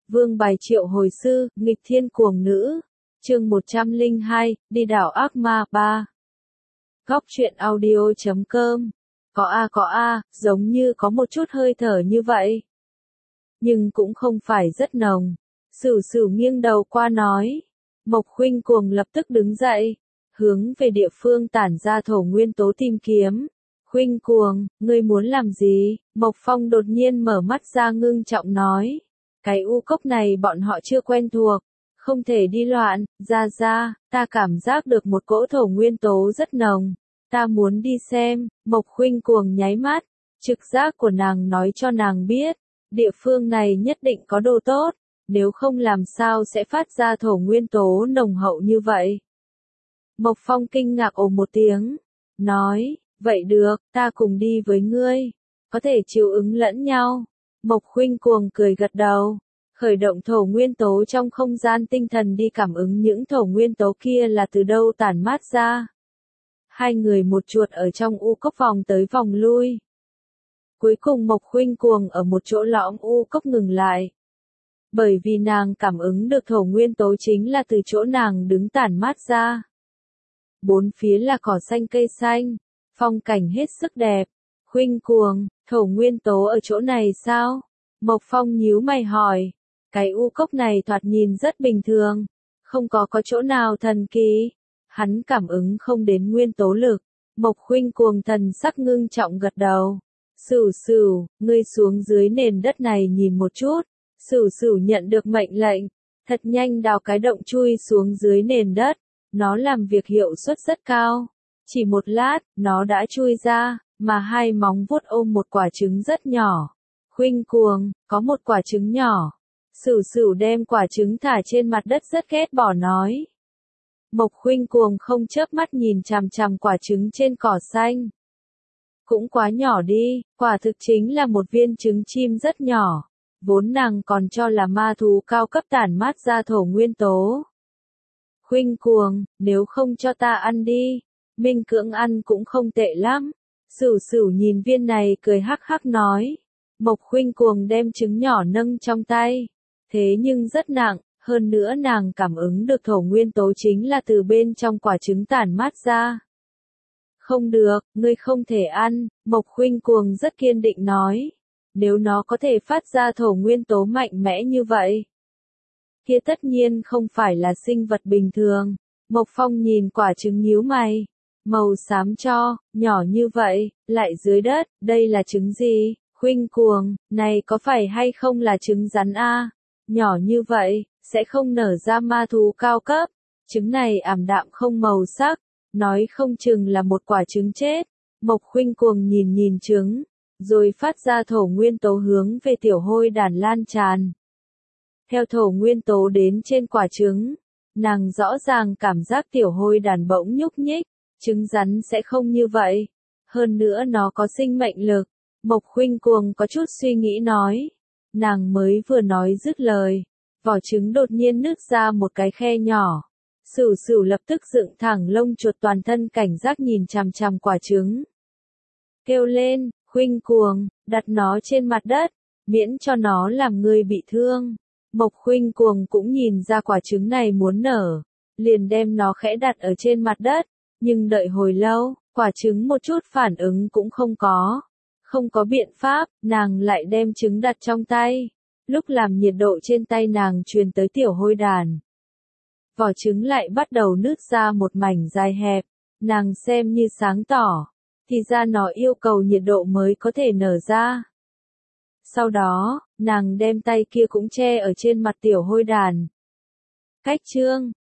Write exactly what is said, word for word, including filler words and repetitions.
Vương bài triệu hồi sư, nghịch thiên cuồng nữ. Chương một trăm lẻ hai, đi đảo ác ma ba. Góc truyện audio chấm com. Có a có a, giống như có một chút hơi thở như vậy. Nhưng cũng không phải rất nồng. Sửu Sửu nghiêng đầu qua nói. Mộc Khuynh Cuồng lập tức đứng dậy, hướng về địa phương tản ra thổ nguyên tố tìm kiếm. Khuynh Cuồng, ngươi muốn làm gì? Mộc Phong đột nhiên mở mắt ra ngưng trọng nói. Cái u cốc này bọn họ chưa quen thuộc, không thể đi loạn, ra ra, ta cảm giác được một cỗ thổ nguyên tố rất nồng, ta muốn đi xem. Mộc Khuynh Cuồng nháy mắt, trực giác của nàng nói cho nàng biết, địa phương này nhất định có đồ tốt, nếu không làm sao sẽ phát ra thổ nguyên tố nồng hậu như vậy. Mộc Phong kinh ngạc ồ một tiếng, nói, vậy được, ta cùng đi với ngươi, có thể chiều ứng lẫn nhau. Mộc Khuynh Cuồng cười gật đầu, khởi động thổ nguyên tố trong không gian tinh thần đi cảm ứng những thổ nguyên tố kia là từ đâu tản mát ra. Hai người một chuột ở trong u cốc vòng tới vòng lui. Cuối cùng Mộc Khuynh Cuồng ở một chỗ lõm u cốc ngừng lại. Bởi vì nàng cảm ứng được thổ nguyên tố chính là từ chỗ nàng đứng tản mát ra. Bốn phía là cỏ xanh cây xanh, phong cảnh hết sức đẹp. Khuynh Cuồng, thổ nguyên tố ở chỗ này sao? Mộc Phong nhíu mày hỏi. Cái u cốc này thoạt nhìn rất bình thường, không có có chỗ nào thần kỳ. Hắn cảm ứng không đến nguyên tố lực. Mộc Khuynh Cuồng thần sắc ngưng trọng gật đầu. Sửu Sửu, ngươi xuống dưới nền đất này nhìn một chút. Sửu Sửu nhận được mệnh lệnh, thật nhanh đào cái động chui xuống dưới nền đất. Nó làm việc hiệu suất rất cao. Chỉ một lát, nó đã chui ra, mà hai móng vuốt ôm một quả trứng rất nhỏ. Khuynh Cuồng, có một quả trứng nhỏ. Sửu Sửu đem quả trứng thả trên mặt đất rất ghét bỏ nói. Mộc Khuynh Cuồng không chớp mắt nhìn chằm chằm quả trứng trên cỏ xanh. Cũng quá nhỏ đi, quả thực chính là một viên trứng chim rất nhỏ. Vốn nàng còn cho là ma thú cao cấp tản mát ra thổ nguyên tố. Khuynh Cuồng, nếu không cho ta ăn đi, minh cưỡng ăn cũng không tệ lắm. Sửu Sửu nhìn viên này cười hắc hắc nói. Mộc Khuynh Cuồng đem trứng nhỏ nâng trong tay. Thế nhưng rất nặng, hơn nữa nàng cảm ứng được thổ nguyên tố chính là từ bên trong quả trứng tản mát ra. Không được, ngươi không thể ăn, Mộc Khuynh Cuồng rất kiên định nói. Nếu nó có thể phát ra thổ nguyên tố mạnh mẽ như vậy, kia tất nhiên không phải là sinh vật bình thường. Mộc Phong nhìn quả trứng nhíu mày. Màu xám cho, nhỏ như vậy, lại dưới đất, đây là trứng gì? Khuynh Cuồng, này có phải hay không là trứng rắn a? Nhỏ như vậy, sẽ không nở ra ma thú cao cấp. Trứng này ảm đạm không màu sắc, nói không chừng là một quả trứng chết. Mộc Khuynh Cuồng nhìn nhìn trứng, rồi phát ra thổ nguyên tố hướng về tiểu hôi đàn lan tràn. Theo thổ nguyên tố đến trên quả trứng, nàng rõ ràng cảm giác tiểu hôi đàn bỗng nhúc nhích, trứng rắn sẽ không như vậy. Hơn nữa nó có sinh mệnh lực. Mộc Khuynh Cuồng có chút suy nghĩ nói. Nàng mới vừa nói dứt lời, vỏ trứng đột nhiên nứt ra một cái khe nhỏ. Sửu Sửu lập tức dựng thẳng lông chuột toàn thân cảnh giác nhìn chằm chằm quả trứng. Kêu lên, Khuynh Cuồng, đặt nó trên mặt đất, miễn cho nó làm người bị thương. Mộc Khuynh Cuồng cũng nhìn ra quả trứng này muốn nở, liền đem nó khẽ đặt ở trên mặt đất, nhưng đợi hồi lâu, quả trứng một chút phản ứng cũng không có. Không có biện pháp, nàng lại đem trứng đặt trong tay. Lúc làm nhiệt độ trên tay nàng truyền tới tiểu hôi đàn. Vỏ trứng lại bắt đầu nứt ra một mảnh dài hẹp, nàng xem như sáng tỏ. Thì ra nó yêu cầu nhiệt độ mới có thể nở ra. Sau đó, nàng đem tay kia cũng che ở trên mặt tiểu hôi đàn. Cách chương,